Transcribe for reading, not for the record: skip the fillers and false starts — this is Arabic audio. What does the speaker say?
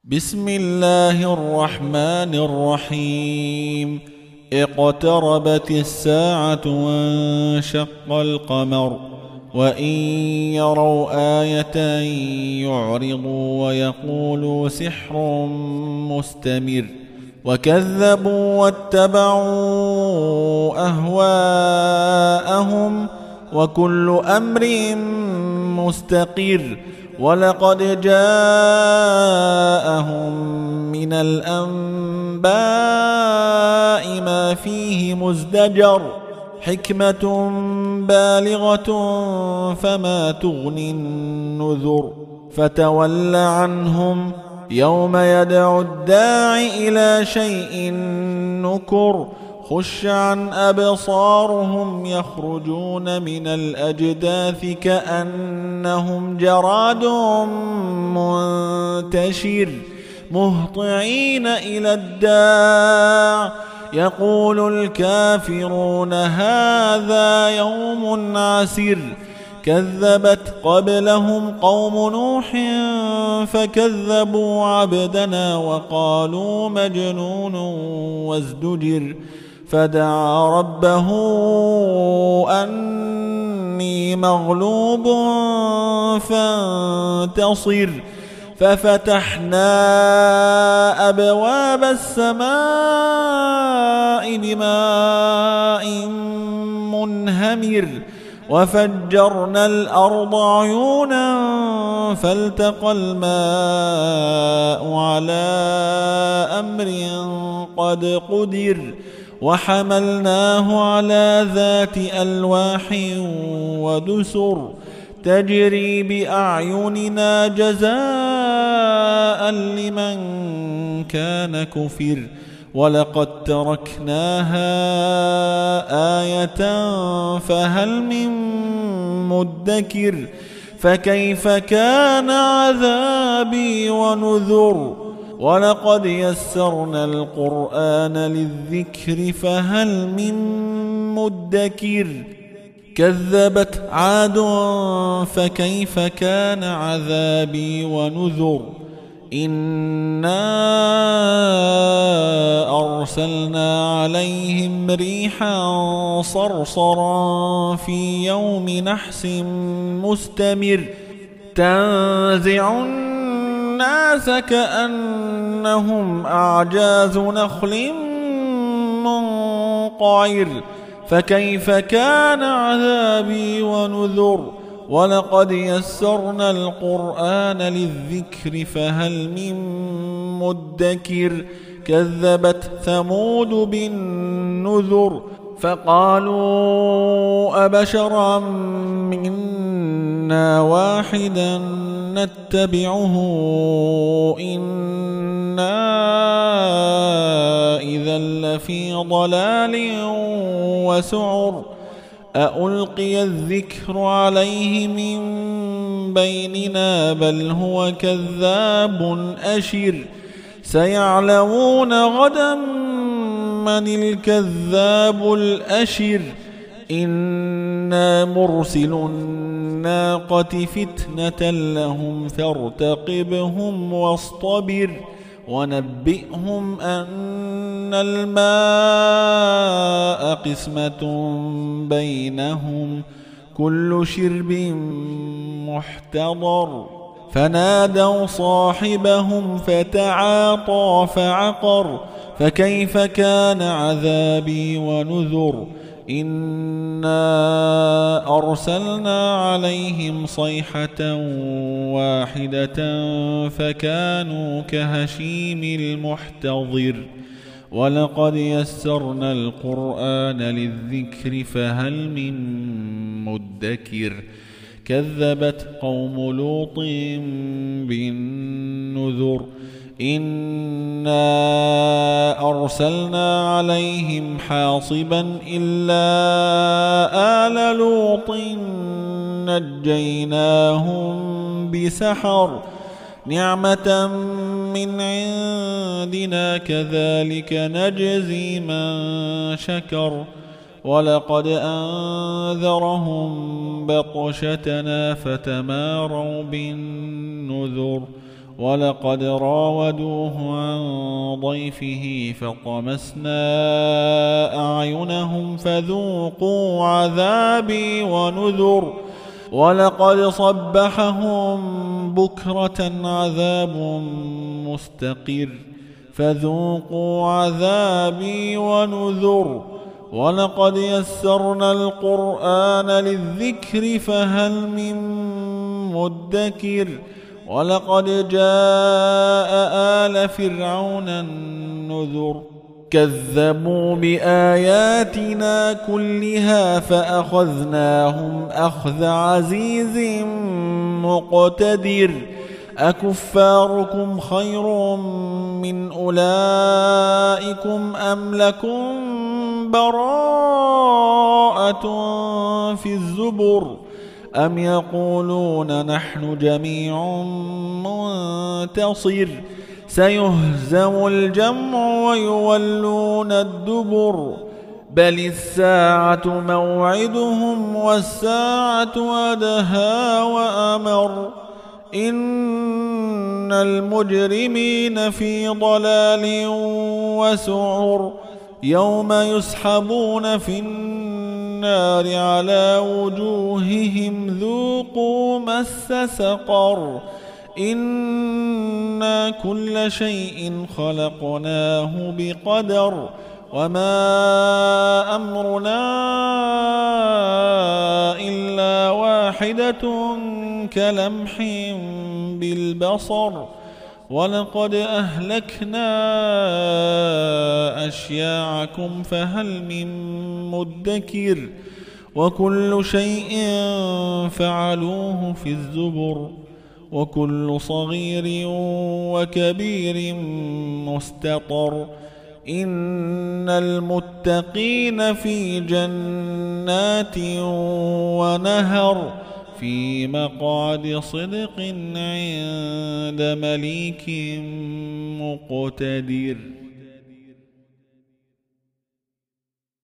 بسم الله الرحمن الرحيم. اقتربت الساعة وانشق القمر وإن يروا آية يعرضوا ويقولوا سحر مستمر وكذبوا واتبعوا أهواءهم وكل أمر مستقر ولقد جاءهم من الأنباء ما فيه مزدجر حكمة بالغة فما تغني النذر فتول عنهم يوم يدعو الداع إلى شيء نكر خش عن أبصارهم يخرجون من الأجداث كأنهم جراد منتشر مهطعين إلى الداع يقول الكافرون هذا يوم عسر كذبت قبلهم قوم نوح فكذبوا عبدنا وقالوا مجنون وازدجر فدعا ربه أني مغلوب فانتصر ففتحنا أبواب السماء بماء منهمر وفجرنا الأرض عيونا فالتقى الماء على أمر قد قدر وحملناه على ذات ألواح ودسر تجري بأعيننا جزاء لمن كان كفر ولقد تركناها آية فهل من مدكر فكيف كان عذابي ونذر ولقد يسرنا القرآن للذكر فهل من مدكر كذبت عاد فكيف كان عذابي ونذر إنا أرسلنا عليهم ريحا صرصرا في يوم نحس مستمر تنزع الناس كأنهم أعجاز نخل منقعر فكيف كان عذابي ونذر ولقد يسرنا القرآن للذكر فهل من مدكر كذبت ثمود بالنذر فقالوا أبشرا منا واحدا نتبعه إنا إذا لفي ضلال وسعر أألقي الذكر عليه من بيننا بل هو كذاب أشر سيعلمون غدا من الكذاب الأشر إنا مرسل الناقة فتنة لهم فارتقبهم واصطبر ونبئهم أن الماء قسمة بينهم كل شرب محتضر فنادوا صاحبهم فتعاطى فعقر فكيف كان عذابي ونذر إنا أرسلنا عليهم صيحة واحدة فكانوا كهشيم المحتضر ولقد يسرنا القرآن للذكر فهل من مدكر كذبت قوم لوط بالنذر إنا أرسلنا عليهم حاصبا إلا آل لوط نجيناهم بسحر نعمة من عندنا كذلك نجزي من شكر ولقد أنذرهم بطشتنا فتماروا بالنذر ولقد راودوه عن ضيفه فطمسنا أعينهم فذوقوا عذابي ونذر ولقد صبحهم بكرة عذاب مستقر فذوقوا عذابي ونذر ولقد يسرنا القرآن للذكر فهل من مدكر ولقد جاء آل فرعون النذر كذبوا بآياتنا كلها فأخذناهم أخذ عزيز مقتدر أكفاركم خير من أولئكم أم لكم براءة في الزبر أم يقولون نحن جميع منتصر سيهزم الجمع ويولون الدبر بل الساعة موعدهم والساعة أدهى وأمر إن المجرمين في ضلال وسعر يوم يسحبون في النار على وجوههم ذوقوا مس سقر إنا كل شيء خلقناه بقدر وما أمرنا إلا واحدة كلمح بالبصر ولقد أهلكنا أشياعكم فهل من مدكر وكل شيء فعلوه في الزبر وكل صغير وكبير مستطر إن المتقين في جنات ونهر في مقعد صدق عند مليك مقتدر.